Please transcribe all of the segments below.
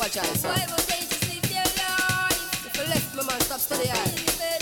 apologize. So I will say to sleep their life. If you left my man, stop study hard.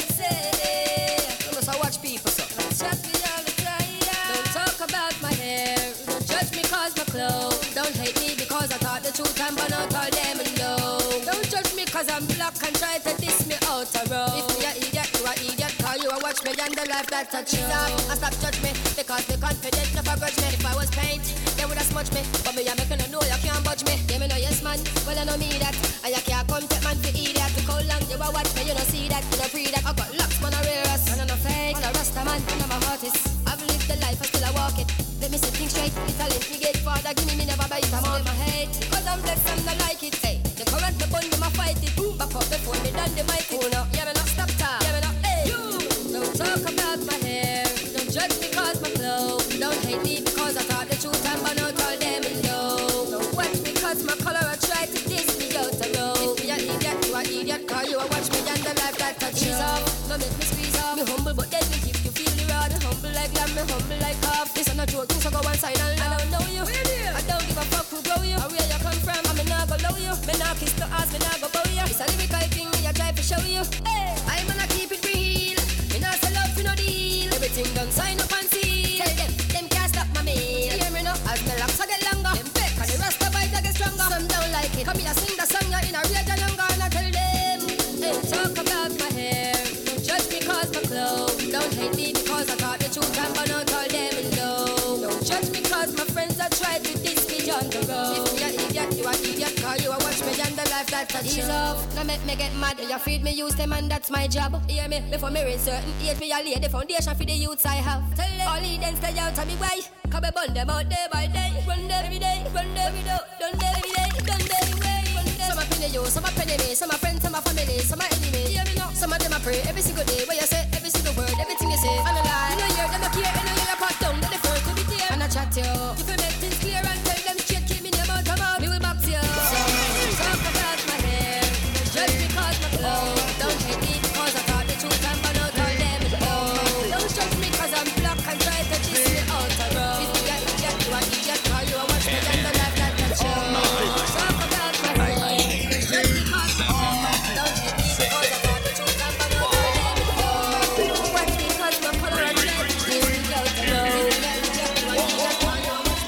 You must watch people, so. Chat me all the time. Don't talk about my hair. Don't judge me cause my clothes. Don't hate me because I thought the truth and but not all them know. Don't judge me cause I'm black and try to diss me out a row. If me a idiot, you a idiot. Call you a watch me and the life that touch you. And stop judge me because the confident never grudge me. If I was paint, they would have smudged me. But me a making a know you can't budge me. Yeah, me know yes man, well I know me that. And you can't come take man for idiot. To how long you a watch me, you don't see that. You don't free that. I got locks, man I rear us. And I'm not fake, man I rasta man, and I'm a artist. I've lived the life, I still I walk it. Let me say things straight, the talent me get father. Give me never buy it, I'm on my head. Because I'm blessed and I like it. Hey, the current me bun, them a fight it. Back up before me done the mighty. Oh no, yeah me not stop talk. Yeah me not, hey. You don't talk about my hair. Don't judge me cause my clothes. Don't hate me because I thought the truth and but not all them know. Don't watch me cause my color I try to diss me out the road. If me a idiot, you a idiot. Call you a watch me and the life that touch you. No make me squeeze off. Me humble but deadly if you feel the rod. Humble like lamb, me humble like calf. This is not joke, so go one side and I don't know you. I don't give a fuck who grow you or where you come from. I me not go low you. Me not kiss the ass, me not go bow you. It's a lyrical thing me I try to show you. Hey, I'm gonna keep it real. Me not sell out for no deal. Everything done sign up and seal. Tell them can't stop my meal. Hear me now, as me locks I get longer. Them fake and the rest of vibes I get stronger. Some don't like it. Come here sing the song you in a rage and younger and I tell them. Hey, talk about my hair. Don't judge me cause my clothes. Don't hate me because I thought the truth and but not all them know. Don't judge me cause my friends are try to diss me on the road. If me a idiot, you a idiot. Call you a watch me and the life that touch you. Now make me get mad. You feed me, use them and that's my job. Hear me? Before me reach certain age, me a lay the foundation for the youths I have. Tell them all he then stay out of me way. Come and burn them out day by day. Run them every day, run them every day. Done them every day, done them every way. Some a penny you, some a penny me. Some a friends, some a family, some a enemy. Hear me now? Some of them a pray every single day. Where you say every single word, everything you say. And a lie. You know hear them a care, you know hear a pass down. Let the first to be there. And I chat you. If you make things clear and tell them straight, keep me name out of mouth. Me will box you. So talk about my hair. Just because my clothes. Don't hate me because I thought the truth and but not all them know. Don't judge me because I'm black and try to diss me out the road. If you a idiot, you a idiot. Call you a watch me and the life that touch you. Talk about my hair. Just because my clothes. Don't hate me because I thought the truth and but not all them know. Don't watch me because my color I try to diss me out the road. If you a idiot, you a idiot. Call you a watch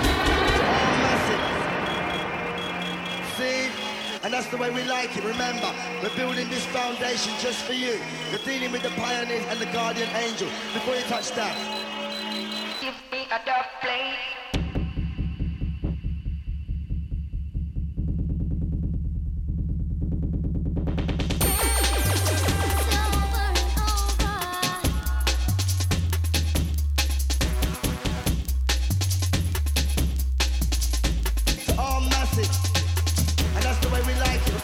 me. See? And that's the way we like it. Remember, we're building this foundation just for you. You're dealing with the pioneers and the guardian angel. Before you touch that, Give me a dub plate. to all massive. And that's the way we like it.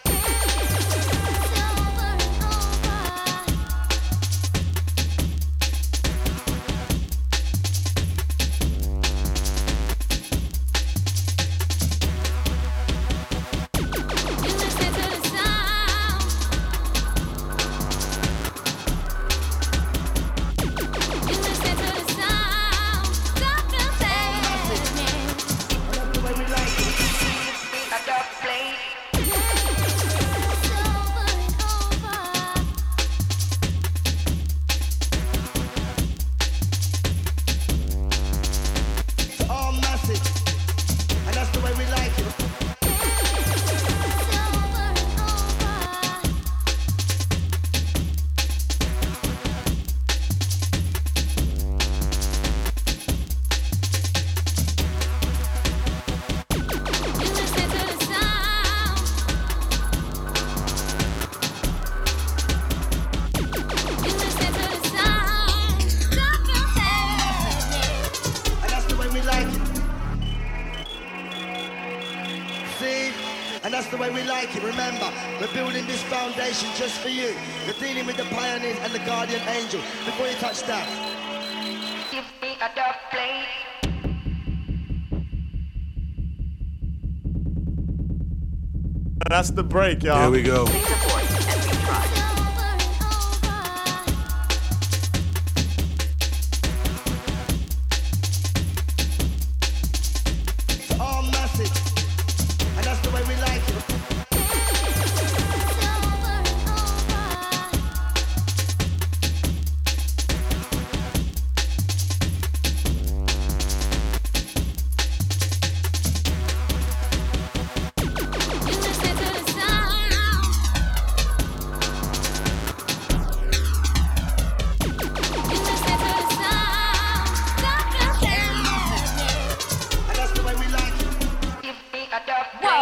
And that's the way we like it. Remember, we're building this foundation just for you. You're dealing with the pioneers and the guardian angel. Before you touch that, Give me a dub plate. That's the break, y'all. Here we go. Please abort as we try. to all massive. And that's the way we like it.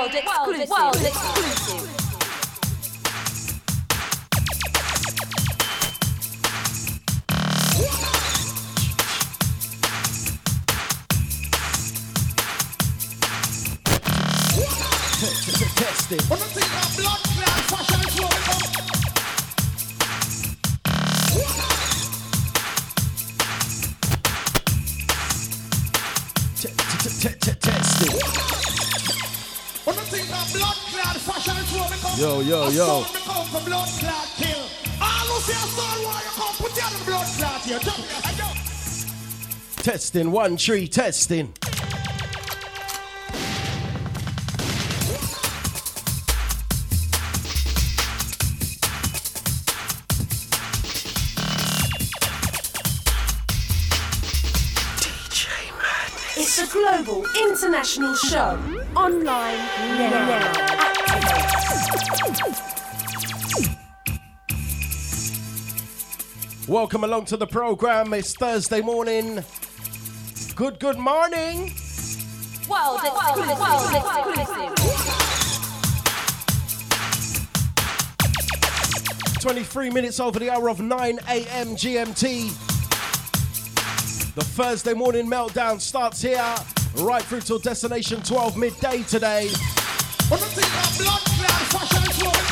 World exclusive. Testing. When I think of blood clot fashion is where we come. Testing. When I think of blood clot fashion is where we come. Yo. We come from blood clot kill. All who see a soul where you come, put your blood clot here. Jump. Testing, 1 3, testing. It's a global international show. Online now. Welcome along to the program. It's Thursday morning. Good morning. World exclusive. 23 minutes over the hour of 9 a.m. GMT. The Thursday morning meltdown starts here, right through till destination 12 midday today. When I think of blood clot fashion is where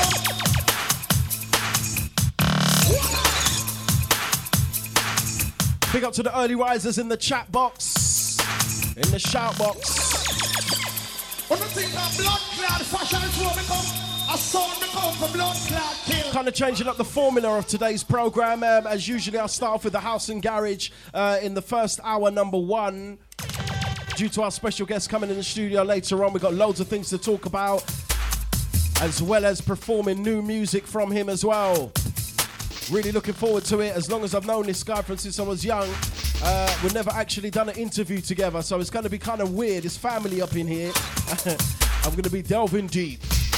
we come. Big up to the early risers in the chat box, in the shout box. When I think of blood clot fashion is where we come. A soul we come from blood clot kill. Kind of changing up the formula of today's program. As usually, I'll start off with the House and Garage in the first hour, number 1. Due to our special guest coming in the studio later on, we've got loads of things to talk about, as well as performing new music from him as well. Really looking forward to it. As long as I've known this guy from since I was young, we've never actually done an interview together, so it's going to be kind of weird. It's family up in here. I'm going to be delving deep.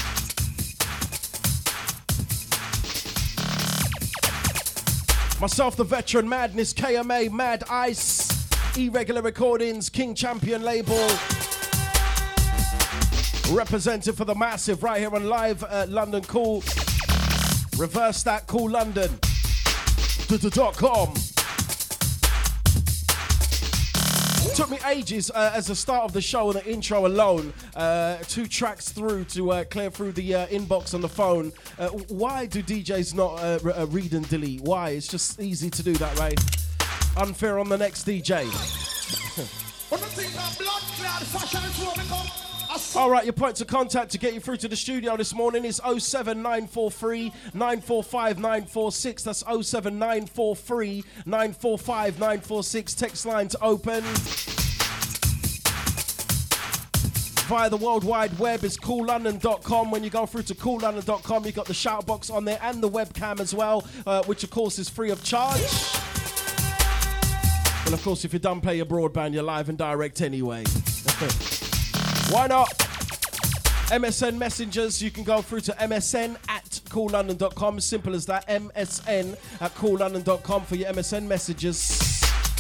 Myself, the veteran Madness, KMA, Mad Ice, Irregular Recordings, King Champion label. Represented for the massive right here on Live at London Cool. Reverse that, Cool London. .com. Took me ages as the start of the show and the intro alone, 2 tracks through to clear through the inbox on the phone. Why do DJs not read and delete? Why? It's just easy to do that, right? Unfair on the next DJ. All right, your points of contact to get you through to the studio this morning is 07943 945 946. That's 07943 945 946. Text lines open. Via the World Wide Web is coollondon.com. When you go through to coollondon.com, you've got the shout box on there and the webcam as well, which of course is free of charge. Well, of course, if you don't pay your broadband, you're live and direct anyway. Why not? MSN messengers, you can go through to MSN at coollondon.com. Simple as that. MSN at coollondon.com for your MSN messages.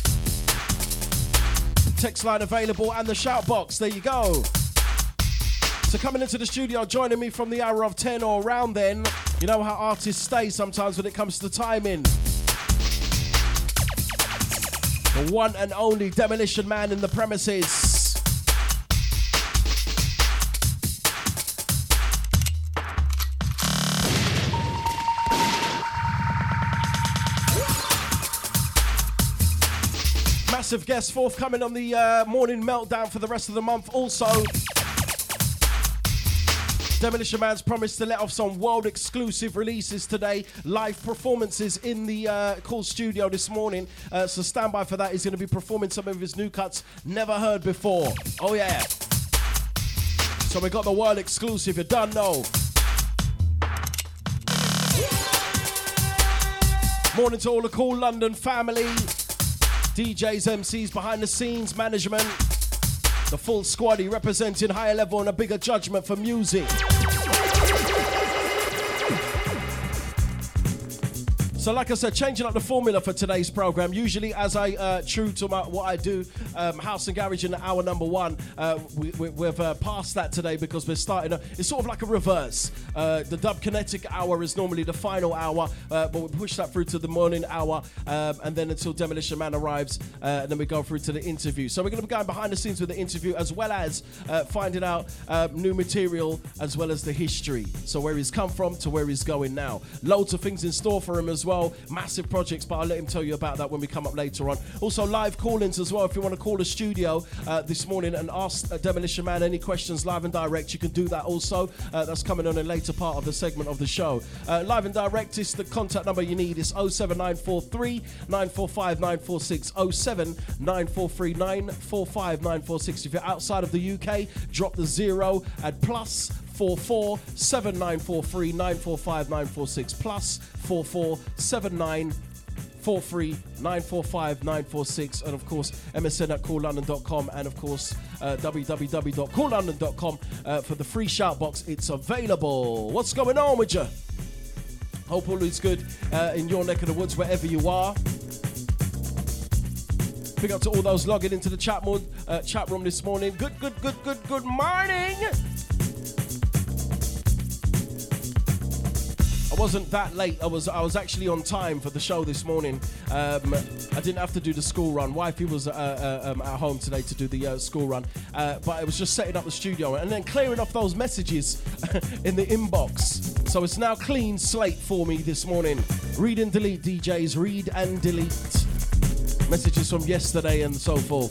Text line available and the shout box. There you go. So coming into the studio, joining me from the hour of 10 or around then. You know how artists stay sometimes when it comes to timing. The one and only Demolition Man in the premises. Massive guest forthcoming on the morning meltdown for the rest of the month. Also, Demolition Man's promised to let off some world exclusive releases today. Live performances in the Cool Studio this morning. So stand by for that. He's going to be performing some of his new cuts never heard before. Oh yeah. So we got the world exclusive. You don't know. Morning to all the Cool London family. DJs, MCs, behind the scenes, management, the full squaddy representing higher level and a bigger judgment for music. So like I said, changing up the formula for today's program. Usually, as I true to what I do, House and Garage in hour number one. We've passed that today because we're starting. It's sort of like a reverse. The Dub Kinetic hour is normally the final hour, but we push that through to the morning hour, and then until Demolition Man arrives, and then we go through to the interview. So we're going to be going behind the scenes with the interview, as well as finding out new material, as well as the history. So where he's come from to where he's going now. Loads of things in store for him as well. Massive projects, but I'll let him tell you about that when we come up later on. Also live call-ins as well. If you want to call the studio this morning and ask Demolition Man any questions live and direct, you can do that also. That's coming on a later part of the segment of the show. Live and direct is the contact number you need. It's 07943 945 946, 07943 945 946. If you're outside of the UK, drop the 0 at plus 44 7943 945 946, plus 44 7943 945 946, and of course MSN at coollondon.com, and of course www.coollondon.com for the free shout box. It's available. What's going on with you? Hope all is good in your neck of the woods, wherever you are. Big up to all those logging into the chat room this morning. Good morning. I wasn't that late. I was actually on time for the show this morning. I didn't have to do the school run. Wifey was at home today to do the school run, but I was just setting up the studio and then clearing off those messages in the inbox. So it's now clean slate for me this morning. Read and delete, DJs. Read and delete messages from yesterday and so forth.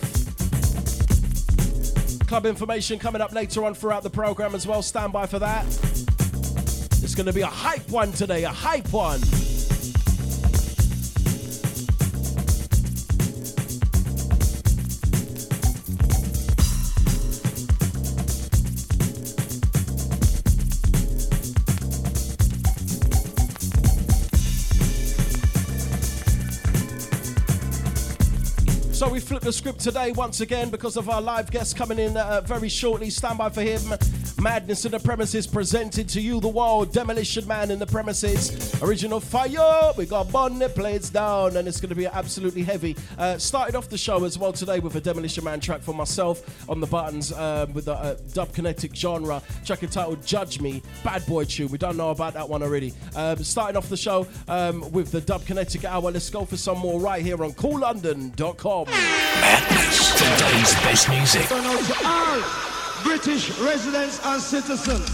Club information coming up later on throughout the program as well. Stand by for that. It's going to be a hype one today, a hype one. So we flip the script today once again because of our live guest coming in very shortly. Stand by for him. Madness in the premises, presented to you the world. Demolition Man in the premises. Original fire. We got Bonnie plates down, and it's going to be absolutely heavy. Started off the show as well today with a Demolition Man track for myself on the buttons with the Dub Kinetic genre. Track entitled Judge Me. Bad boy tune. We don't know about that one already. Starting off the show with the Dub Kinetic hour. Let's go for some more right here on coollondon.com. Madness. Today's best music. British residents and citizens.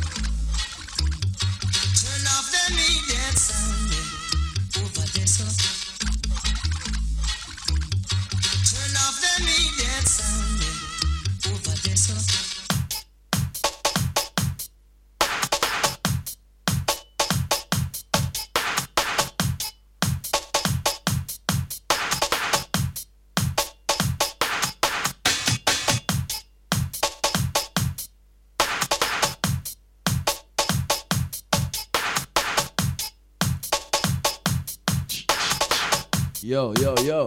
Turn off the immediate sound over this up. Turn off the immediate sound over this up. Yo. London!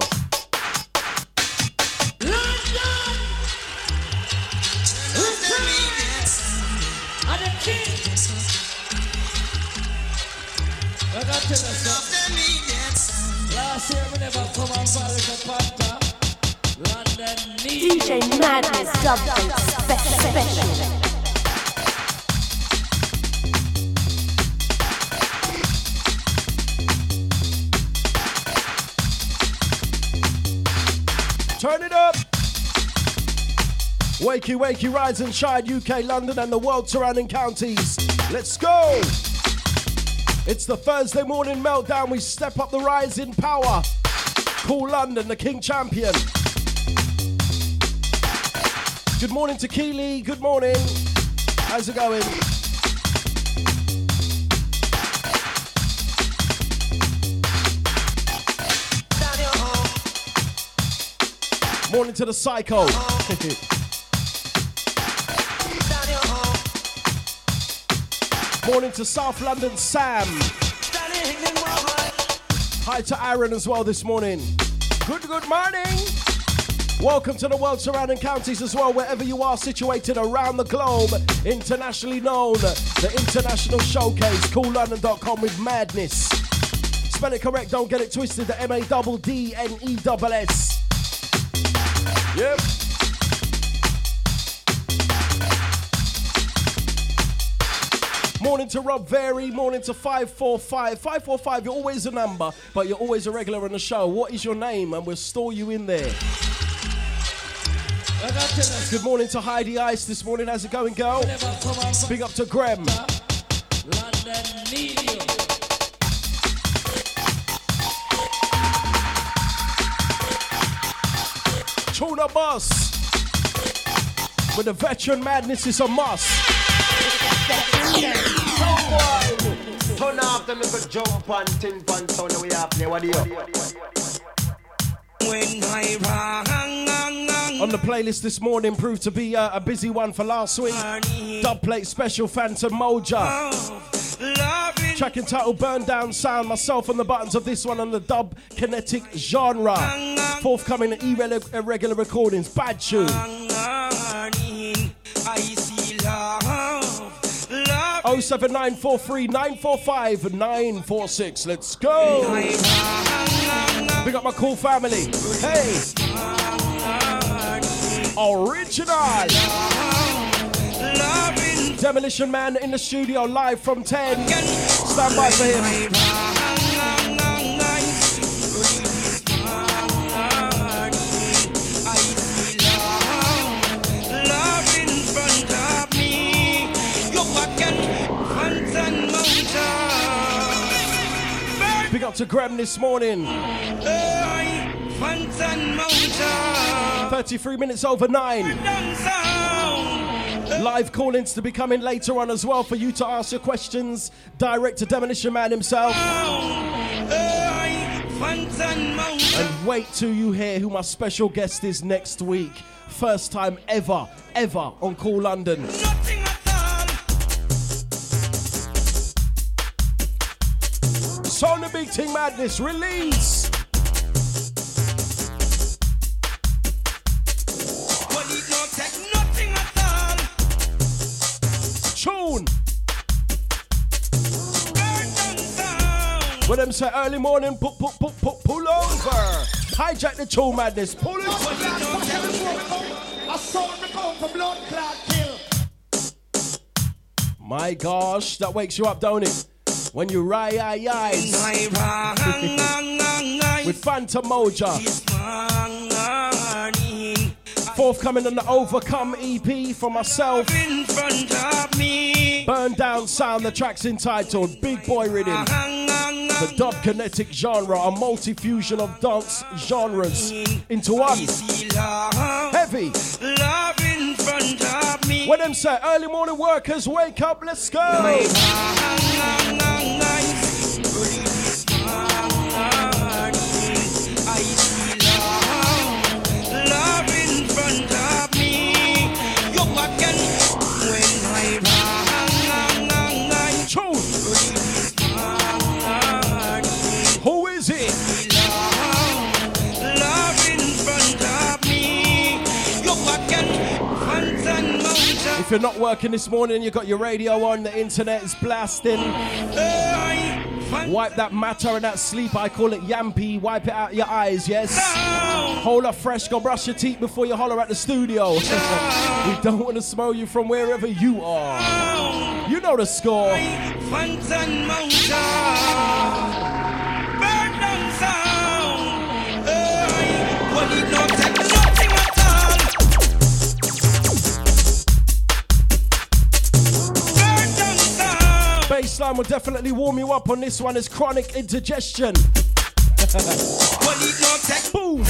And the king. I got to tell us something. Last year we never come and follow the Panther. London needs DJ Madness Dub Special. Turn it up. Wakey, rise and shine, UK, London, and the world surrounding counties. Let's go. It's the Thursday morning meltdown. We step up the rise in power. Cool London, the King Champion. Good morning to Keely. Good morning. How's it going? Morning to the Psycho. Morning to South London Sam. Hi to Aaron as well this morning. Good morning. Welcome to the world surrounding counties as well, wherever you are situated around the globe. Internationally known, the International Showcase, coollondon.com with Madness. spell it correct, don't get it twisted. The MADDNESS. Yep. Morning to Rob Very, morning to 545. 545, you're always a number, but you're always a regular on the show. What is your name? And we'll store you in there. Good morning to Heidi Ice this morning. How's it going, girl? Big up to Graham. London need you. Tuna Boss. With the veteran madness is a must. Turn off the little jump and tin pan sound we have there. What do you? When I on the playlist this morning proved to be a busy one for last week. Dubplate special Phantom Moja. Track entitled Burn Down Sound. Myself on the buttons of this one on the dub kinetic genre. Forthcoming irregular recordings. Bad tune. 07943945946. Let's go. Big up my cool family. Hey. Original. Demolition Man in the studio live from 10. Stand by for him. Big up to Graham this morning. 33 minutes over 9. Live call-ins to be coming later on as well for you to ask your questions direct to Demolition Man himself. And wait till you hear who my special guest is next week. First time ever on Call London. Sound the Big Ting Madness release. Tune. When them say early morning, pull over. Hijack the tune madness. Pull it. My gosh, that wakes you up, don't it? When you rise with Phantom Moja. Forthcoming on the Overcome EP for myself. Burn Down Sound, the track's entitled Big Boy Rhythm. The dub kinetic genre, a multi-fusion of dance genres into one. Heavy. When them say early morning workers, wake up, let's go. Who is it? If you're not working this morning, you got your radio on, the internet is blasting. Wipe that matter and that sleep, I call it yampy. Wipe it out your eyes, yes? Hold up fresh, go brush your teeth before you holler at the studio. We don't want to smell you from wherever you are. You know the score. Baseline will definitely warm you up on this one. It's Chronic Indigestion. Boom.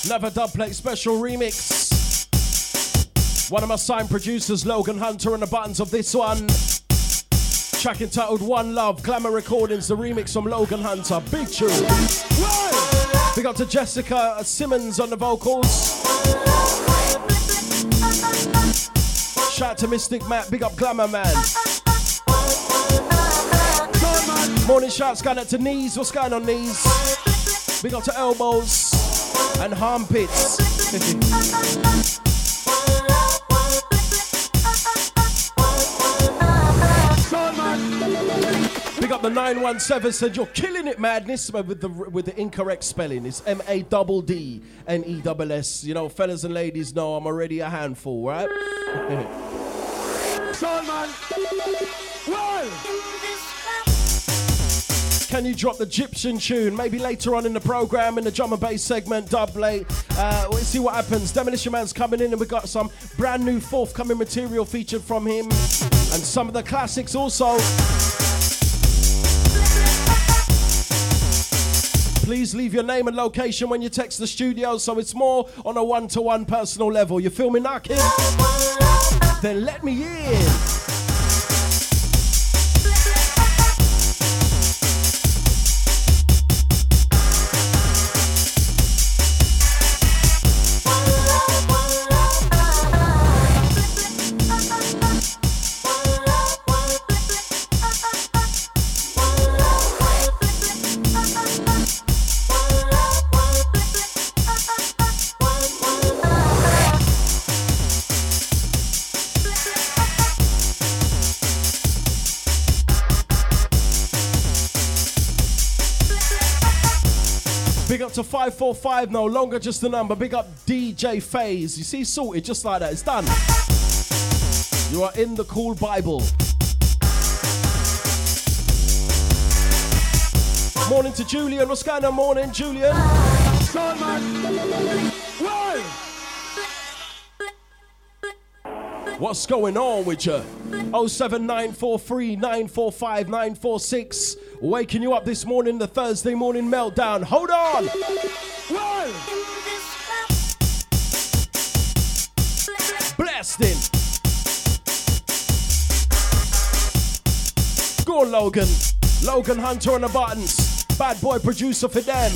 Another dubplate special remix. One of my signed producers, Logan Hunter, on the buttons of this one. Track entitled One Love, Glamour Recordings, the remix from Logan Hunter. Big tune. Big up to Jessica Simmons on the vocals. Shout out to Mystic Matt, big up Glamour Man. Morning shouts going out to Knees, what's going on Knees? Big up to Elbows and Armpits. Big up the 917 said you're killing it, Madness, with the incorrect spelling. It's MADDNESS. You know, fellas and ladies know I'm already a handful, right? Can you drop the Egyptian tune? Maybe later on in the program, in the drum and bass segment, dub late. We'll see what happens. Demolition Man's coming in and we got some brand new forthcoming material featured from him. And some of the classics also. Please leave your name and location when you text the studio, so it's more on a one-to-one personal level. You feel me knocking? Then let me in. Big up to 545, no longer just a number. Big up DJ Phase. You see, sorted just like that. It's done. You are in the cool Bible. Morning to Julian. What's going on, morning, Julian? What's going on with you? 07943 945 946. Waking you up this morning, the Thursday morning meltdown. Hold on. Blasting. Go on, Logan. Logan Hunter on the buttons. Bad boy producer for them.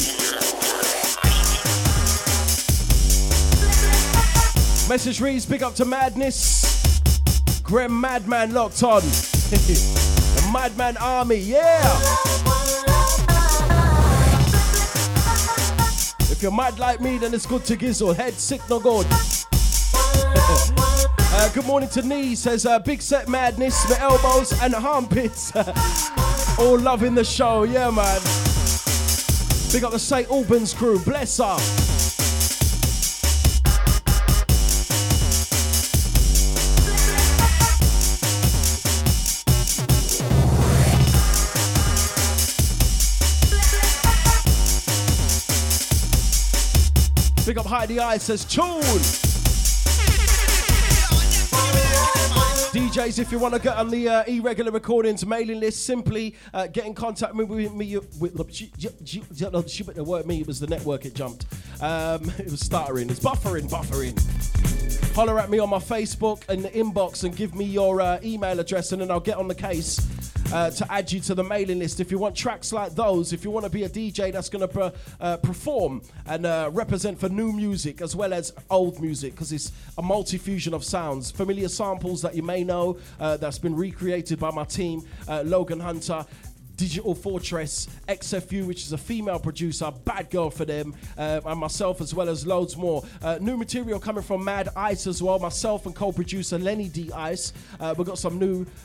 Message reads, big up to Madness. Graham Madman locked on. The Madman Army, yeah. If you're mad like me, then it's good to gizzle. Head sick, no good. Good morning to Knees. Says big set Madness, the elbows and the armpits. All loving the show, yeah, man. Big up the St. Albans crew, bless her. Big up Heidi Eye says tune. DJs, if you want to get on the irregular recordings mailing list, simply get in contact with me. She better work me. It was the network. It jumped. It was stuttering. It's buffering. Holler at me on my Facebook in the inbox and give me your email address, and then I'll get on the case to add you to the mailing list. If you want tracks like those, if you want to be a DJ that's going to perform and represent for new music as well as old music, because it's a multi-fusion of sounds, familiar samples that you may know that's been recreated by my team, Logan Hunter, Digital Fortress, XFU, which is a female producer, bad girl for them, and myself, as well as loads more. New material coming from Mad Ice as well, myself and co-producer Lenny D Ice. We've got some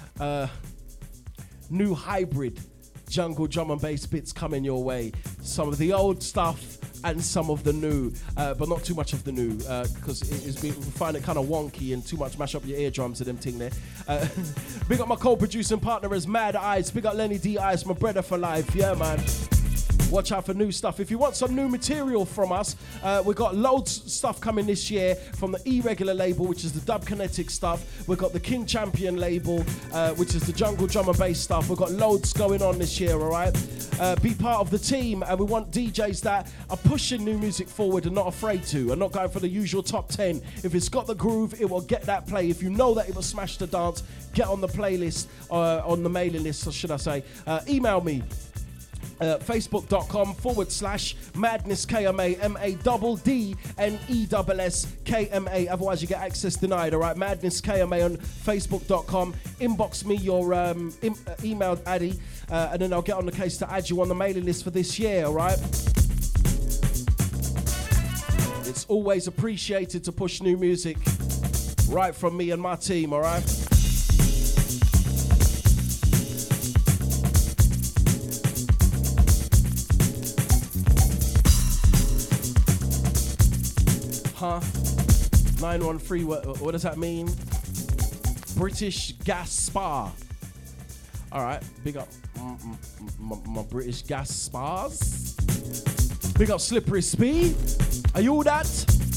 new hybrid jungle drum and bass bits coming your way. Some of the old stuff and some of the new, but not too much of the new, because we find it kind of wonky and too much mash up your eardrums and them thing there. Big up my co-producing partner as Mad Ice. Big up Lenny D Ice, my brother for life. Yeah, man. Watch out for new stuff. If you want some new material from us, we've got loads of stuff coming this year from the Irregular label, which is the Dub Kinetic stuff. We've got the King Champion label, which is the jungle drum and bass stuff. We've got loads going on this year, all right? Be part of the team, and we want DJs that are pushing new music forward and not afraid to, and not going for the usual top 10. If it's got the groove, it will get that play. If you know that it will smash the dance, get on the playlist, on the mailing list, or should I say. Email me. Facebook.com/MadnessKMA, MADDNESSKMA. Otherwise, you get access denied. All right, Madness KMA on Facebook.com. Inbox me your email, Addy, and then I'll get on the case to add you on the mailing list for this year. All right. It's always appreciated to push new music right from me and my team. All right. Huh? 913, what does that mean? British Gas Spa. Alright, big up my British Gas Spas. Big up Slippery Speed. Are you all that?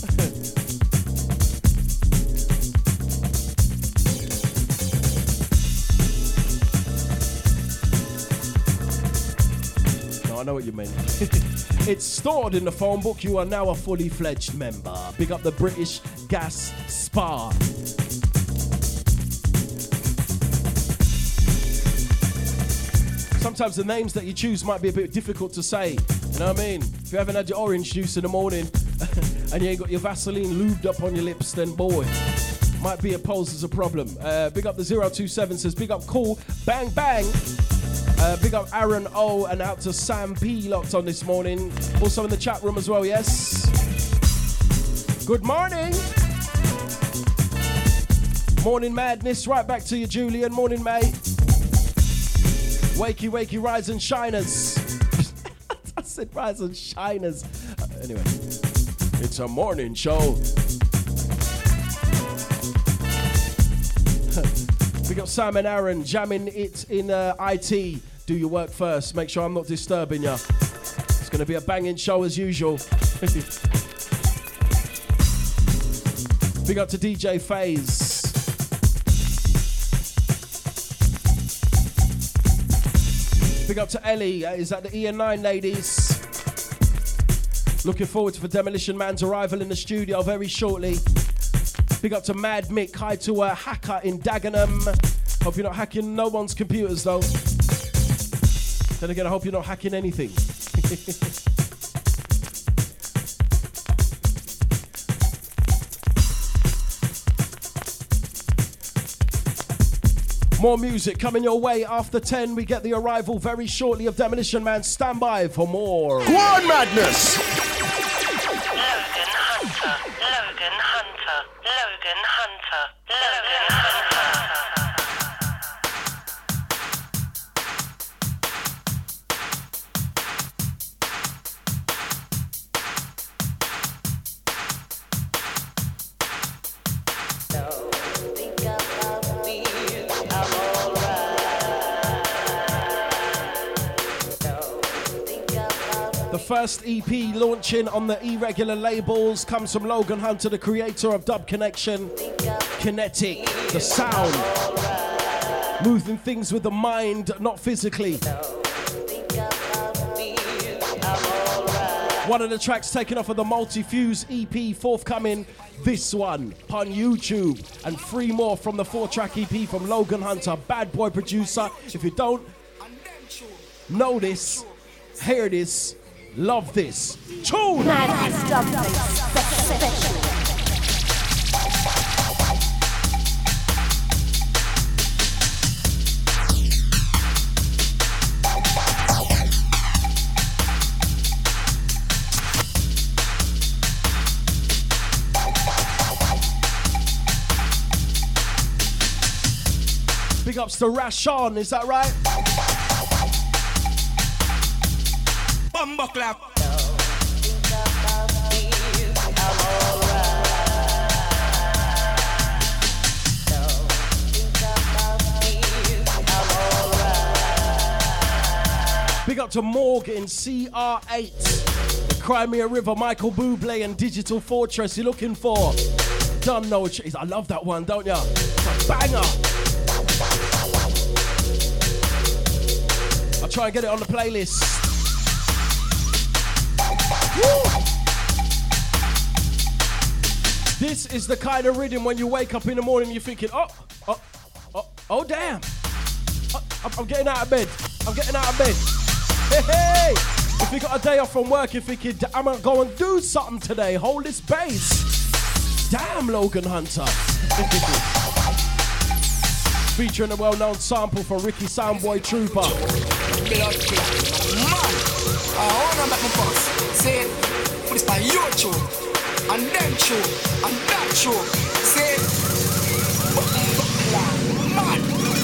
No, I know what you mean. It's stored in the phone book. You are now a fully fledged member. Big up the British Gas Spa. Sometimes the names that you choose might be a bit difficult to say. You know what I mean? If you haven't had your orange juice in the morning and you ain't got your Vaseline lubed up on your lips, then boy, might be poses a problem. Big up the 027 says, big up Cool, Bang Bang. Big up Aaron O and out to Sam P locked on this morning. Also in the chat room as well, yes. Good morning. Morning Madness. Right back to you, Julian. Morning, mate. Wakey, wakey, rise and shiners. I said rise and shiners. Anyway, it's a morning show. Big up Sam and Aaron jamming it in IT. Do your work first. Make sure I'm not disturbing you. It's going to be a banging show as usual. Big up to DJ FaZe. Big up to Ellie. Is that the EN9 ladies? Looking forward for Demolition Man's arrival in the studio very shortly. Big up to Mad Mick. Hi to a hacker in Dagenham. Hope you're not hacking no one's computers though. Then again, I hope you're not hacking anything. More music coming your way after 10. We get the arrival very shortly of Demolition Man. Stand by for more. Go on, Madness! Logan Hunter, Logan Hunter, Logan Hunter, Logan Hunter. The first EP launching on the Irregular labels comes from Logan Hunter, the creator of Dub Connection, Kinetic, the sound, moving things with the mind, not physically. One of the tracks taken off of the Multi-Fuse EP, forthcoming, this one, on YouTube, and 3 more from the 4-track EP from Logan Hunter, bad boy producer. If you don't know this, hear this, love this. Tune! Madness Dub Special. Big ups to Rashawn, is that right? Bumbo clap. Big up to Morg in CR8. The Crimea River, Michael Bublé and Digital Fortress. You're looking for Done No Chase. I love that one, don't ya? It's a banger. I'll try and get it on the playlist. Woo! This is the kind of rhythm when you wake up in the morning, you're thinking, oh damn. I'm getting out of bed. I'm getting out of bed. Hey. If you got a day off from work, you're thinking, I'm going to go and do something today. Hold this bass. Damn, Logan Hunter. Featuring a well-known sample from Ricky Soundboy Trooper. Man, I wanna make my boss say, put this by your tune, and them tune, and that tune. Say, man.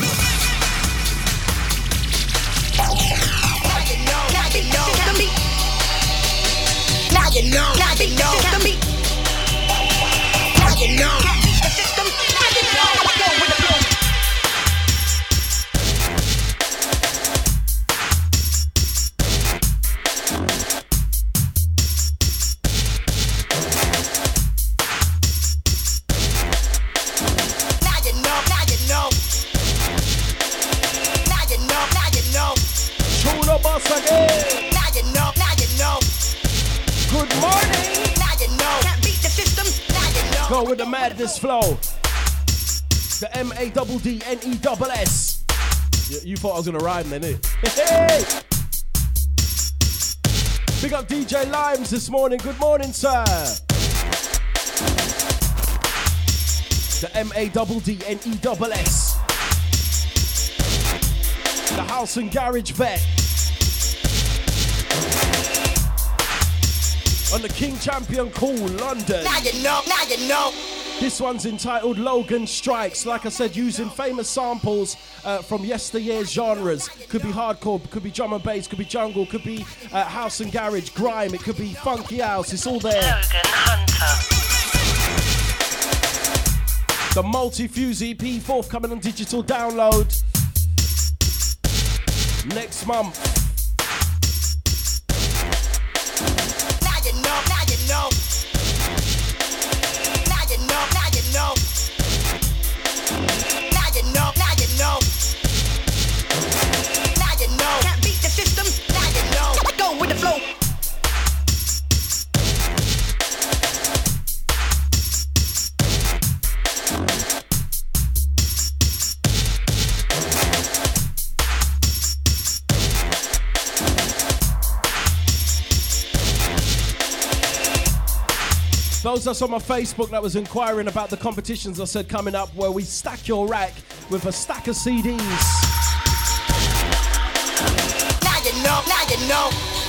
Now you know, now you know, now you know, now you know, the system, now you know, go with the flow. Now you know, now you know, now you know, now you know. Tune up us again. Now you know, now you know. Good morning. Now you know. Can't beat the system. Now you know. Go with the madness flow. The MADDNESS. You thought I was gonna rhyme then, innit? Hey! Big up DJ Limes this morning. Good morning, sir. The MADDNESS. The House and Garage Vet. On the King Champion Cool, London. Now you know, now you know. This one's entitled Logan Strikes. Like I said, using famous samples from yesteryear's genres. Could be hardcore, could be drum and bass, could be jungle, could be house and garage, grime, it could be funky house. It's all there. Logan Hunter. The Multi-Fuse EP, forthcoming on digital download next month. Now you know, now you know. Now you know, now you know. Now you know, now you know. Now you know. Can't beat the system. Now you know. Go with the flow. Those that's on my Facebook that was inquiring about the competitions I said coming up, where we stack your rack with a stack of CDs. Now you know, now you know.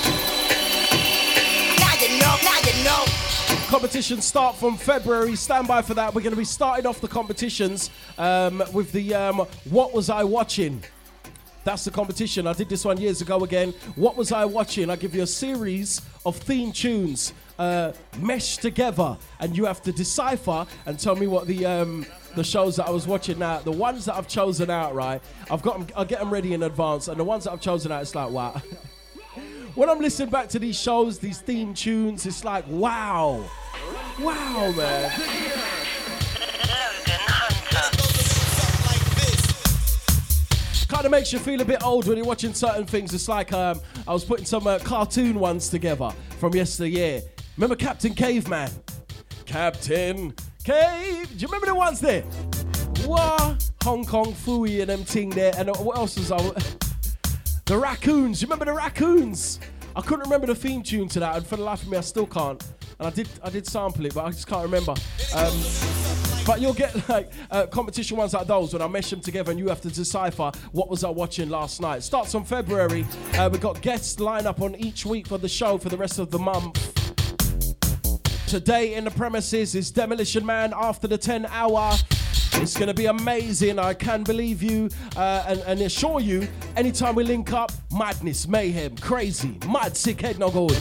Now you know, now you know. Competitions start from February. Stand by for that. We're going to be starting off the competitions with the What Was I Watching? That's the competition. I did this one years ago again. What was I watching? I give you a series of theme tunes meshed together, and you have to decipher and tell me what the shows that I was watching. Now, the ones that I've chosen out, right? I'll get them ready in advance, and the ones that I've chosen out, it's like, wow. When I'm listening back to these shows, these theme tunes, it's like, wow, man. Kind of makes you feel a bit old when you're watching certain things. It's like I was putting some cartoon ones together from yesteryear. Remember Captain Caveman? Captain Cave. Do you remember the ones there? What? Hong Kong Fooey and them ting there. And what else was I? The Raccoons. You remember the Raccoons? I couldn't remember the theme tune to that, and for the life of me, I still can't. And I did sample it, but I just can't remember. But you'll get like competition ones like those when I mesh them together, and you have to decipher what was I watching last night. Starts on February. We've got guests lined up on each week for the show for the rest of the month. Today in the premises is Demolition Man after the 10 hour. It's going to be amazing. I can believe you and assure you, anytime we link up, madness, mayhem, crazy, mad, sick head, no good.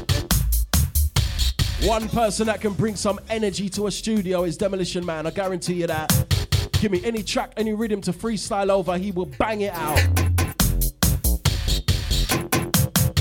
One person that can bring some energy to a studio is Demolition Man. I guarantee you that. Give me any track, any rhythm to freestyle over, he will bang it out.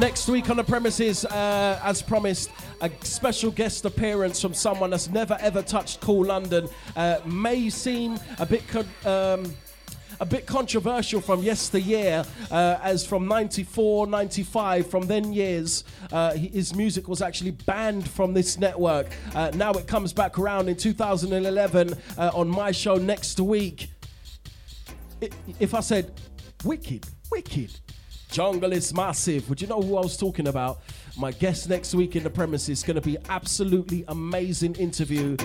Next week on the premises, as promised, a special guest appearance from someone that's never ever touched Cool London. May seem a bit controversial from yesteryear, as from 94, 95, from then years, his music was actually banned from this network. Now it comes back around in 2011 on my show next week. If I said, wicked, jungle is massive, would you know who I was talking about? My guest next week in the premises is going to be absolutely amazing interview.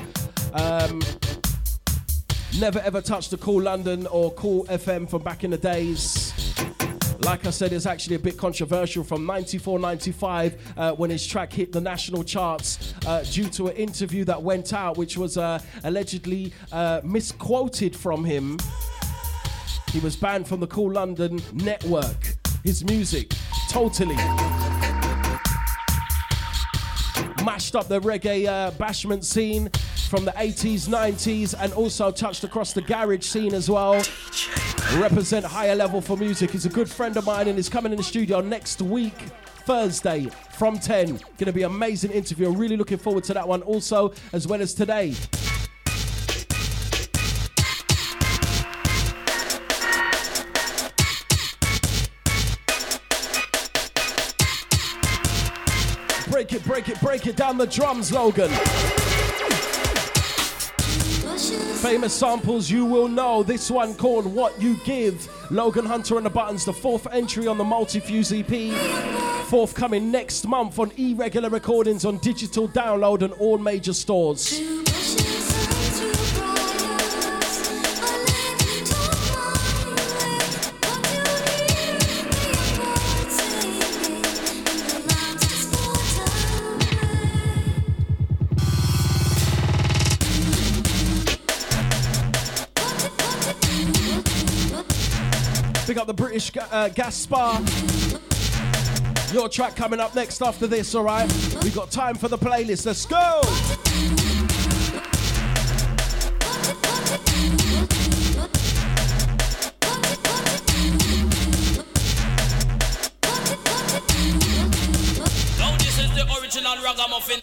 Never ever touched the Cool London or Cool FM from back in the days. Like I said, it's actually a bit controversial from 94, 95 when his track hit the national charts due to an interview that went out, which was allegedly misquoted from him. He was banned from the Cool London network. His music totally mashed up the reggae bashment scene from the 80s, 90s, and also touched across the garage scene as well. Represent higher level for music. He's a good friend of mine and he's coming in the studio next week, Thursday, from 10. Gonna be an amazing interview. Really looking forward to that one also, as well as today. Break it down the drums, Logan. Famous samples you will know. This one called What You Give. Logan Hunter and the Buttons, the 4th entry on the Multifuse EP. Forthcoming next month on Irregular Recordings on digital download and all major stores. Big up the British Gas Spa. Your track coming up next after this, alright? We got time for the playlist. Let's go! Now this is the original ragamuffin.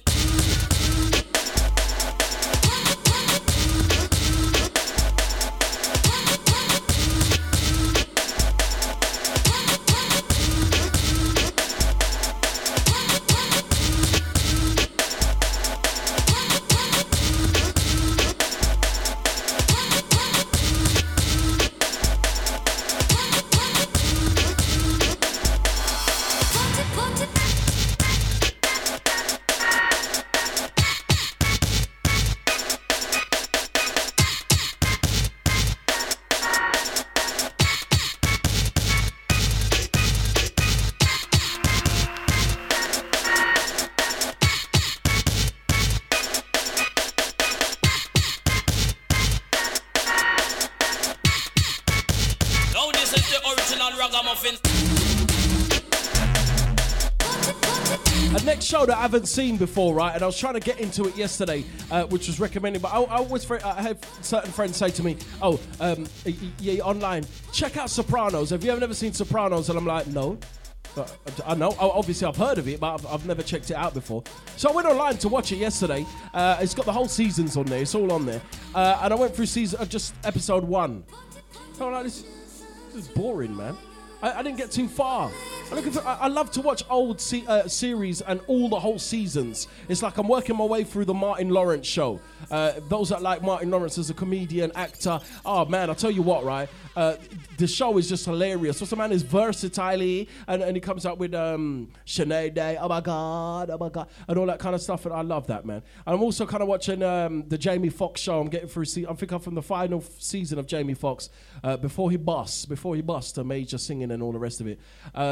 Show that I haven't seen before, right? And I was trying to get into it yesterday, which was recommended, but I have certain friends say to me, yeah, online, check out Sopranos. Have you ever seen Sopranos? And I'm like, no. I know, obviously I've heard of it, but I've never checked it out before. So I went online to watch it yesterday. It's got the whole seasons on there, it's all on there. And I went through just episode 1. So I'm like, this is boring, man. I didn't get too far. I love to watch old series and all the whole seasons. It's like I'm working my way through the Martin Lawrence show. Those that like Martin Lawrence as a comedian, actor, oh man, I'll tell you what, right? The show is just hilarious. So the man is versatile and he comes out with Sinead, oh my God, and all that kind of stuff. And I love that, man. And I'm also kind of watching the Jamie Foxx show. I'm getting through, I think I'm from the final season of Jamie Foxx before he busts a major singing and all the rest of it.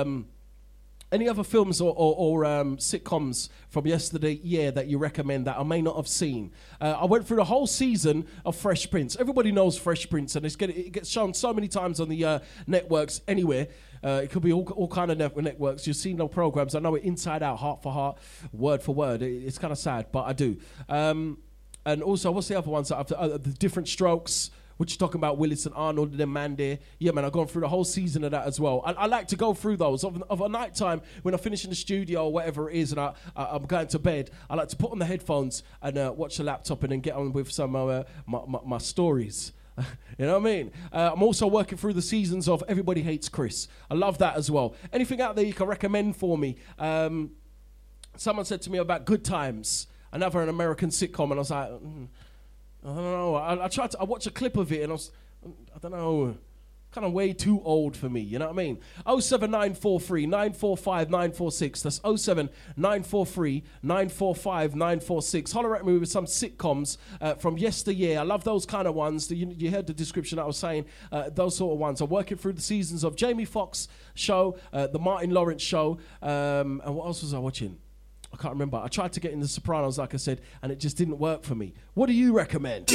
Any other films or sitcoms from yesterday that you recommend that I may not have seen? I went through the whole season of Fresh Prince. Everybody knows Fresh Prince, and it gets shown so many times on the networks anywhere. It could be all kind of networks. You've seen no programs. I know it inside out, heart for heart, word for word. It's kind of sad, but I do. And also, what's the other ones? The Different Strokes What you talking about, Willis and Arnold and them man there? Yeah, man, I've gone through the whole season of that as well. I like to go through those. Of a night time, when I finish in the studio or whatever it is, and I'm going to bed, I like to put on the headphones and watch the laptop and then get on with some of my stories. You know what I mean? I'm also working through the seasons of Everybody Hates Chris. I love that as well. Anything out there you can recommend for me? Someone said to me about Good Times, another an American sitcom, and I was like, I don't know. I watched a clip of it, and I don't know, kind of way too old for me. You know what I mean? 07943 945 946. That's 07943 945 946. Holler at me with some sitcoms from yesteryear. I love those kind of ones. You heard the description I was saying. Those sort of ones. I'm working through the seasons of Jamie Foxx show, the Martin Lawrence show, and what else was I watching? I can't remember. I tried to get in The Sopranos, like I said, and it just didn't work for me. What do you recommend?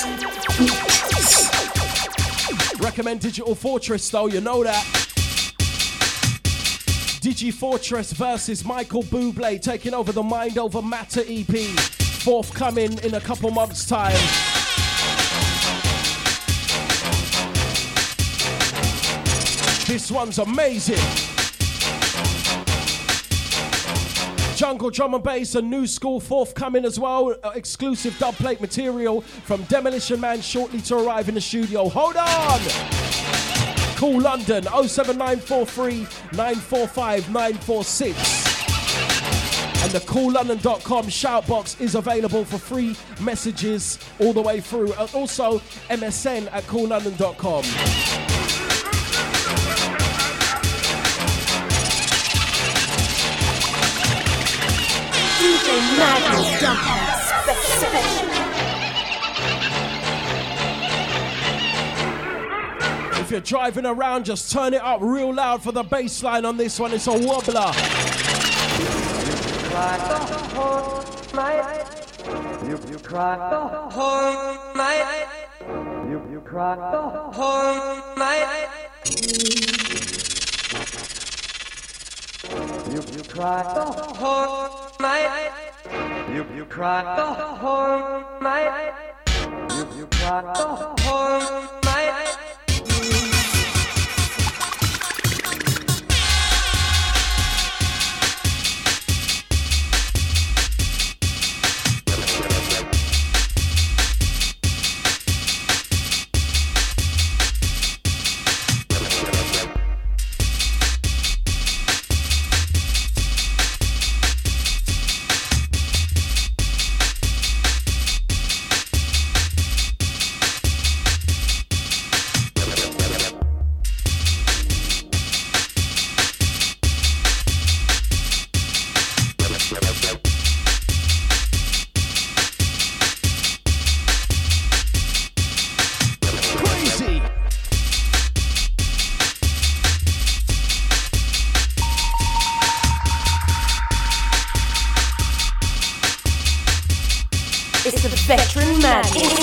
Recommend Digital Fortress, though. You know that. Digi Fortress versus Michael Bublé taking over the Mind Over Matter EP. Forthcoming in a couple months' time. This one's amazing. Jungle drum and bass and new school forthcoming as well. Exclusive dubplate material from Demolition Man shortly to arrive in the studio. Hold on! Cool London 07943 945 946. And the coollondon.com shout box is available for free messages all the way through. Also MSN at coollondon.com. DJ Madness special. If you're driving around, just turn it up real loud for the bass line on this one. It's a wobbler. Cry the whole night. You cry the whole night. You cry the whole night. You cry the whole night. You cry the whole night. You cry the whole night. It's the Veteran Madness.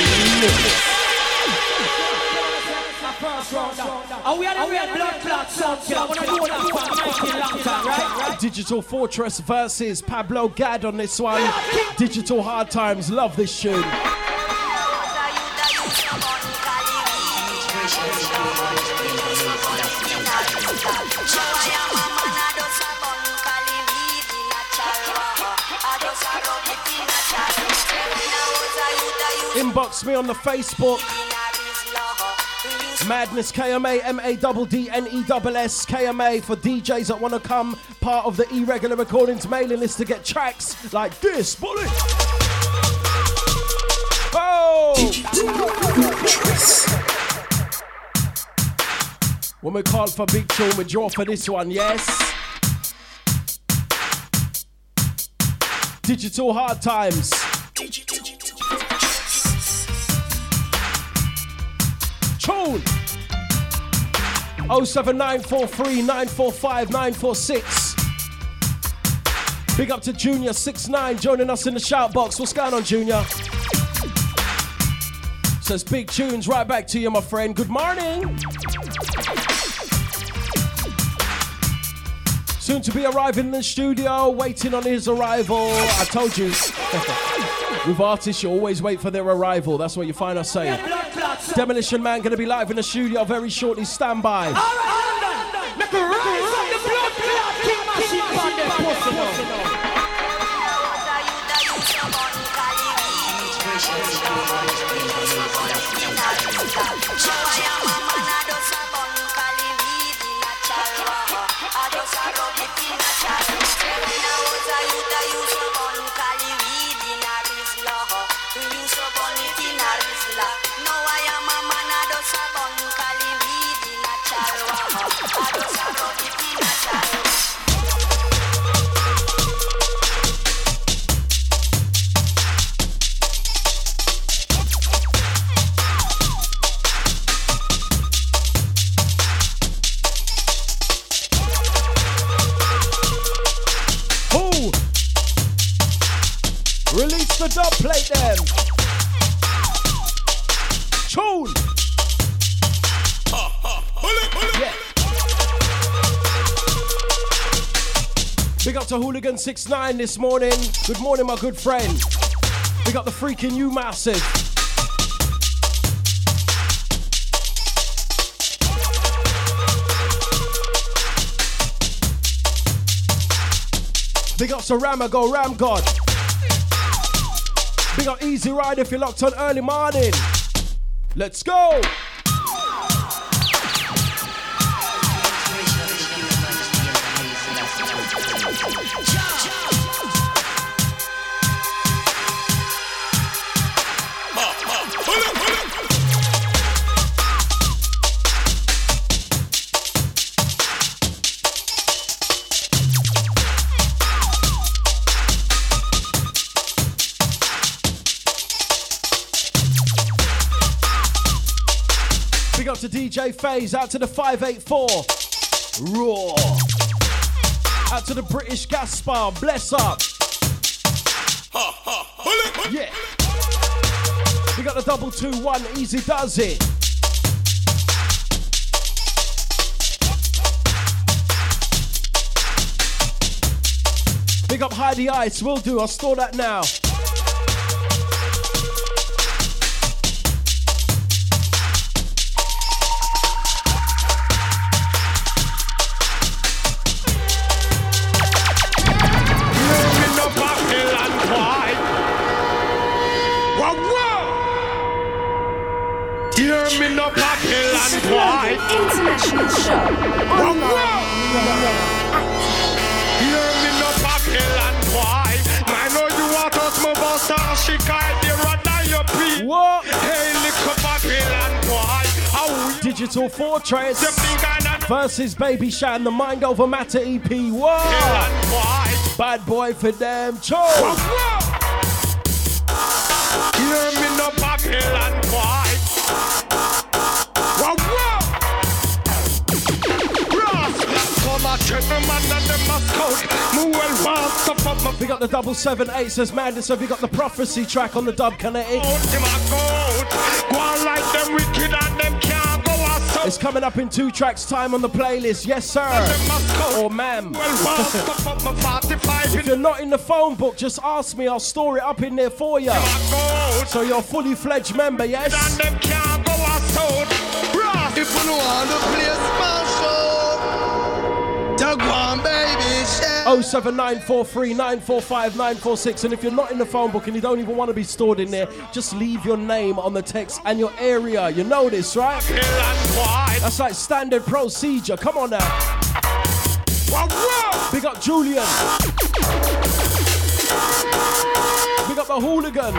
Digital Fortress versus Pablo Gad on this one. Digital Hard Times, love this tune. Inbox me on the Facebook. Madness KMA, MADDNESS KMA for DJs that want to come part of the Irregular Recordings mailing list to get tracks like this, bullet. Oh! When we call for big tune, we draw for this one, yes? Digital Hard Times. Tune 07943 945 946. Big up to Junior 69 joining us in the shout box. What's going on, Junior? Says big tunes right back to you, my friend. Good morning. Soon to be arriving in the studio, waiting on his arrival. I told you, with artists, you always wait for their arrival. That's what you find us saying. Demolition Man going to be live in the studio very shortly. Stand by. Make a rise on the blood clot king machine on them pussy now. Release the dub plate then. Tune. Yeah. Big up to Hooligan 69 this morning. Good morning, my good friend. Big up the freaking you massive. Big up to Ramago, Ram God. Big up Easy Ride if you're locked on early morning. Let's go! Big up to DJ FaZe, out to the 584. Raw. Out to the British Gaspar, bless up. Yeah. We got the 221, easy does it. Big up Heidi Ice, will do, I'll store that now. Hear me no Babylon boy. International show. Online. Hear me no Babylon boy. I know you want us my boss and she can't be rather your pee. What? Hey, little Babylon boy. Digital Fortress versus Baby Shan, the Mind Over Matter EP. What? Bad boy for them. Cho. Hear me no Babylon boy. We got the 778 says Madness, have you got the prophecy track on the Dub Kinetic? It's coming up in 2 tracks time on the playlist, yes sir, or ma'am. If you're not in the phone book, just ask me, I'll store it up in there for you. So you're a fully fledged member, yes? If you want to play Jaguan, baby, 07943945946, and if you're not in the phone book and you don't even want to be stored in there, just leave your name on the text and your area. You know this, right? That's like standard procedure. Come on now. Big up Julian. Big up the Hooligan.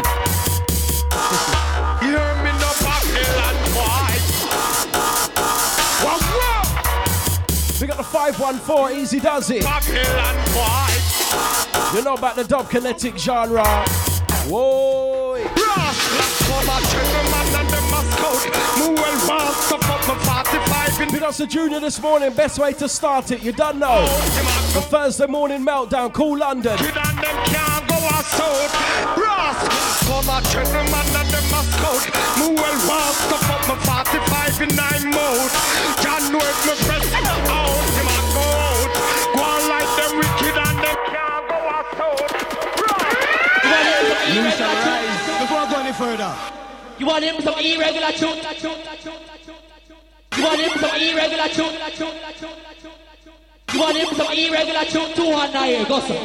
Hear me no Babylon boy. We got the 514, easy does it. You know about the Dub Kinetic genre. Whoa. Big up to Junior this morning, best way to start it, you don't know. The Thursday morning meltdown, cool London. You shall rise. Before I go any further, You want him some irregular tune? You want him some irregular tune? You want him some irregular tune? 219, go sir.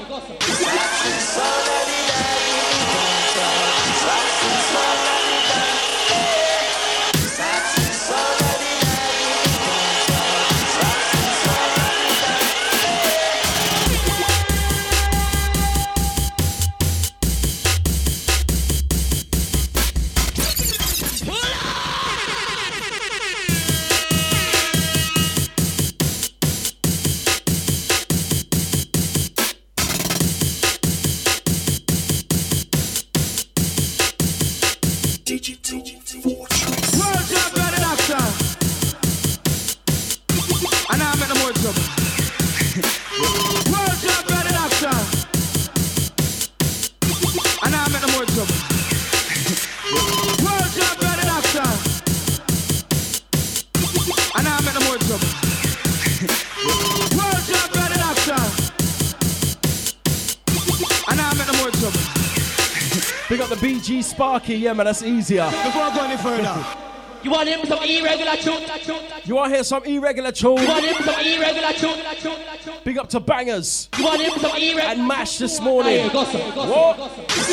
Big up the BG Sparky, yeah man, that's easier. Before I go any further. You want him some irregular tune? You want to hear some irregular tune? You want him some irregular tune? Big up to Bangers. You want him some irregular and Mash this morning. What?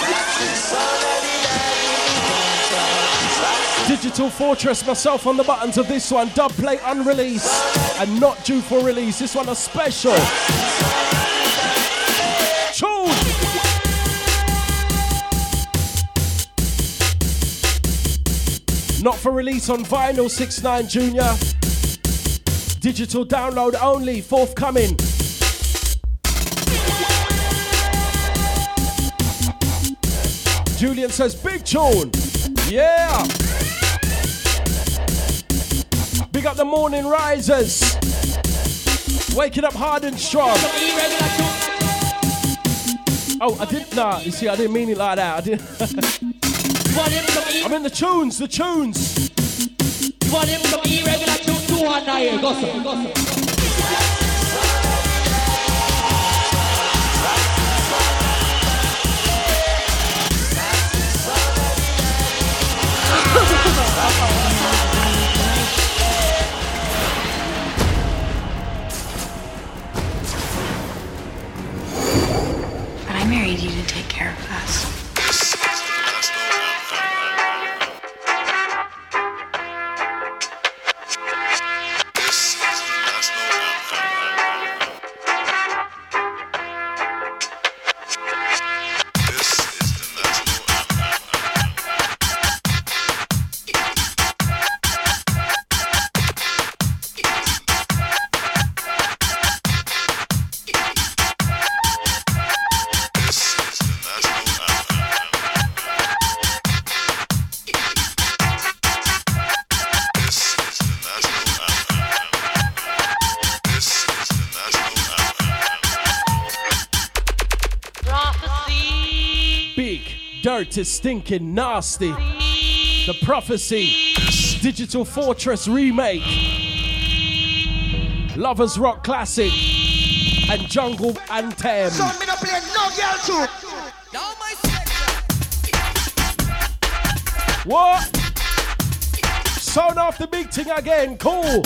Digital Fortress, myself on the buttons of this one. Dub plate unreleased and not due for release. This one a special. Tune. Not for release on vinyl, 6ix9ine Jr. Digital download only, forthcoming. Julian says, big tune. Yeah. Big up the morning risers. Waking up hard and strong. Oh, I didn't, nah, you see, I didn't mean it like that. I didn't. I'm in the tunes. You want him some irregular tune? 219, go sir. But I married you to take care of us. Dirty, stinking, nasty. The Prophecy. Digital Fortress remake. Lovers Rock Classic. And Jungle Anthem. Son, me no play no girl too. Now my section. What? Sound off the big thing again. Cool.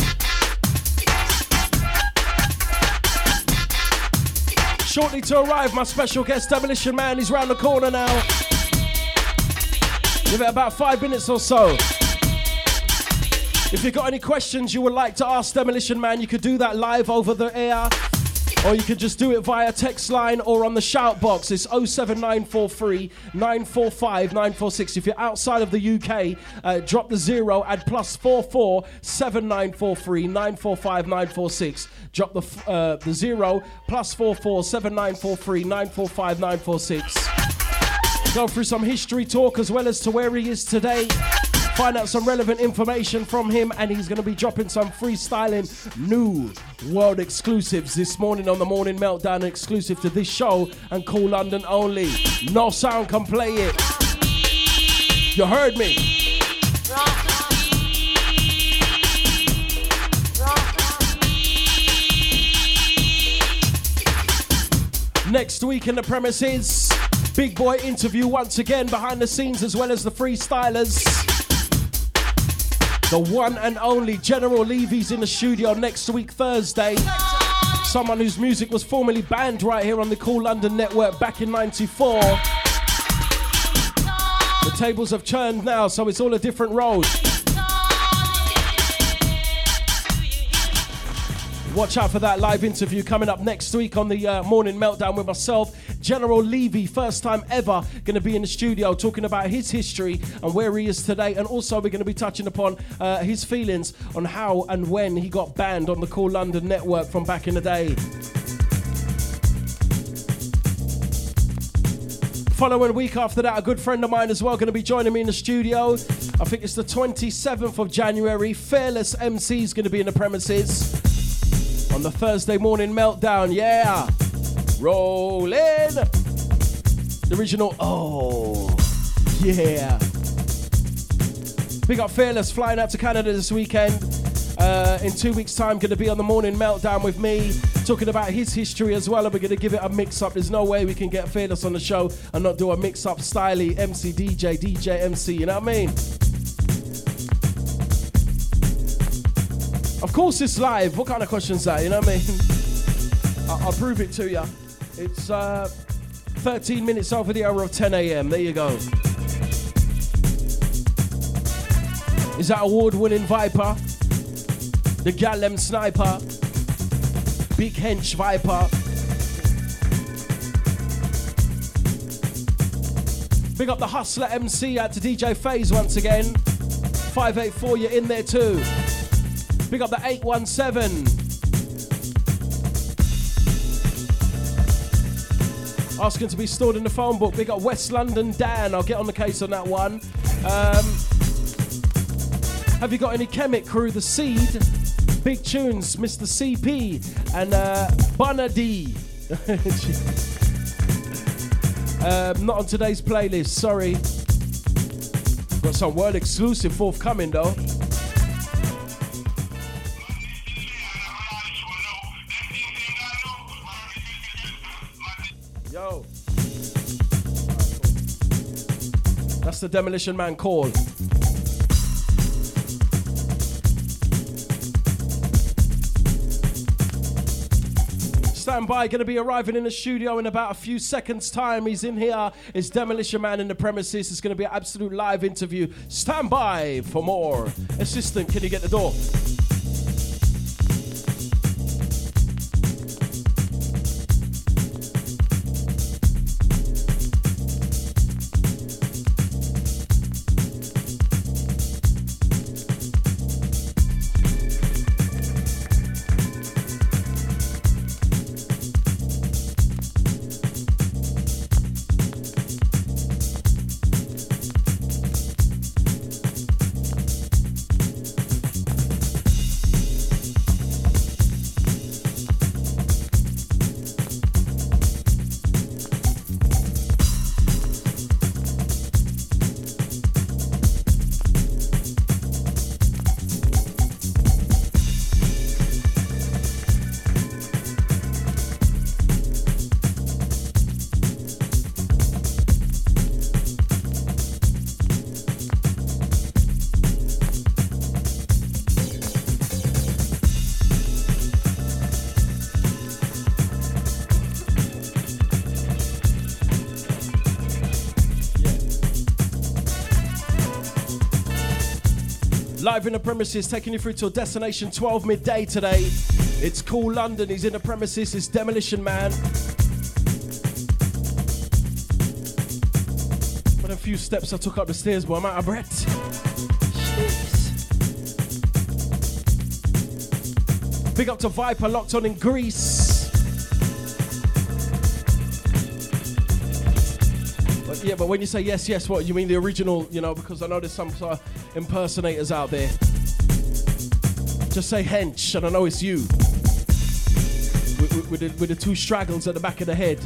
Shortly to arrive, my special guest Demolition Man. He's round the corner now. Give it about 5 minutes or so. If you've got any questions you would like to ask Demolition Man, you could do that live over the air, or you could just do it via text line or on the shout box. It's 07943 945 946. If you're outside of the UK, drop the 0, add +44 7943 945 946. Drop the 0, +44 7943 945 946. Go through some history talk as well as to where he is today. Find out some relevant information from him, and he's going to be dropping some freestyling new world exclusives this morning on the Morning Meltdown, exclusive to this show and Cool London only. No sound can play it. You heard me. Next week in the premises, Big Boy interview once again behind the scenes as well as the freestylers. The one and only General Levy's in the studio next week, Thursday. Someone whose music was formerly banned right here on the Cool London Network back in '94. The tables have turned now, so it's all a different road. Watch out for that live interview coming up next week on the Morning Meltdown with myself. General Levy, first time ever, going to be in the studio talking about his history and where he is today. And also we're going to be touching upon his feelings on how and when he got banned on the Cool London Network from back in the day. Following week after that, a good friend of mine as well going to be joining me in the studio. I think it's the 27th of January. Fearless MC is going to be in the premises on the Thursday Morning Meltdown. Yeah. Rolling. The original. Oh. Yeah. Big up Fearless flying out to Canada this weekend. In 2 weeks' time, going to be on the Morning Meltdown with me, talking about his history as well, and we're going to give it a mix-up. There's no way we can get Fearless on the show and not do a mix-up styly MC, DJ, MC, you know what I mean? Of course it's live. What kind of question's that, you know what I mean? I'll prove it to you. It's 13 minutes over the hour of 10 a.m. There you go. Is that award-winning Viper? The Gallem Sniper, Big Hench Viper. Big up the Hustler MC out to DJ FaZe once again. 584, you're in there too. Big up the 817. Asking to be stored in the phone book. Big up West London Dan. I'll get on the case on that one. Have you got any Chemic Crew? The Seed. Big Tunes, Mr. CP, and Bunna D. Not on today's playlist, sorry. Got some world exclusive forthcoming though. Yo. That's the Demolition Man call. Stand by, going to be arriving in the studio in about a few seconds' time. He's in here. It's Demolition Man in the premises. It's going to be an absolute live interview. Stand by for more. Assistant, can you get the door? Live in the premises, taking you through till destination 12 midday today. It's Cool London, he's in the premises, it's Demolition Man. But a few steps I took up the stairs, boy, I'm out of breath. Jeez. Big up to Viper, locked on in Greece. But yeah, but when you say yes, yes, what, you mean the original, you know, because I know there's some sort of impersonators out there. Just say hench and I know it's you with the two straggles at the back of the head.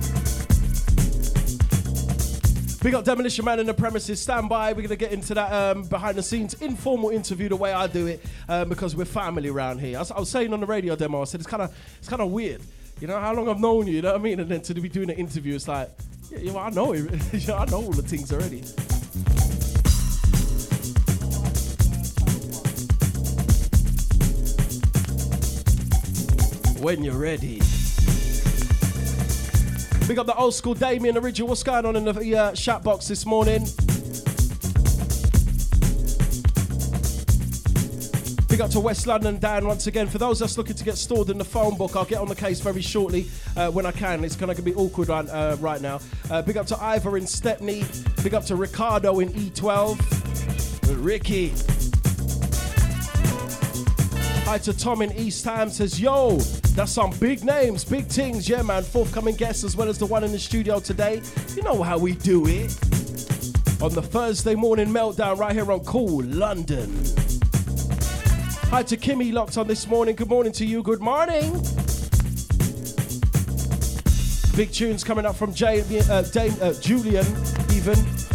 Big up Demolition Man in the premises. Stand by, we're going to get into that behind the scenes informal interview the way I do it, because we're family around here. I was saying on the radio demo, I said it's kind of weird, you know, how long I've known you know what I mean, and then to be doing an interview, it's like, yeah, I know it. I know all the things already. when you're ready. Big up the old school Damien Original. What's going on in the chat box this morning? Big up to West London, Dan, once again. For those that's looking to get stored in the phone book, I'll get on the case very shortly when I can. It's kind of going to be awkward right now. Big up to Ivor in Stepney. Big up to Ricardo in E12. Ricky. Hi to Tom in East Ham. Says, yo, that's some big names, big things. Yeah, man. Forthcoming guests as well as the one in the studio today. You know how we do it. On the Thursday morning meltdown right here on Cool London. Hi to Kimmy locked on this morning. Good morning to you. Good morning. Big tunes coming up from Julian even.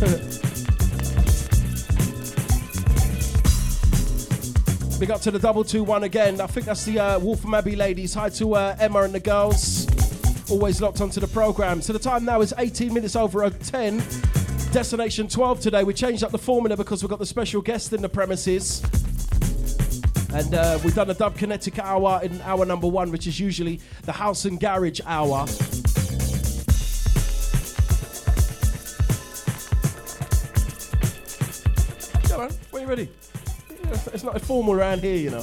Big up to the 221 again. I think that's the Wolfram Abbey ladies. Hi to Emma and the girls. Always locked onto the programme. So the time now is 18 minutes over 10. Destination 12 today. We changed up the formula because we've got the special guest in the premises. And we've done a Dub Kinetic hour in hour number 1, which is usually the House and Garage hour. Come on, when you ready? It's not formal around here, you know.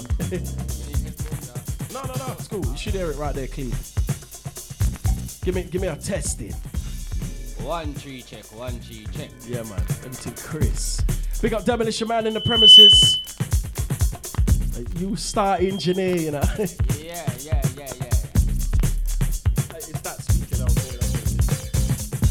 No, it's cool. You should hear it right there, clean. Give me a testing. 1 2 check, 1 2 check. Yeah, man. Everything Chris. Big up Demolition Man in the premises. You star engineer, you know. Yeah.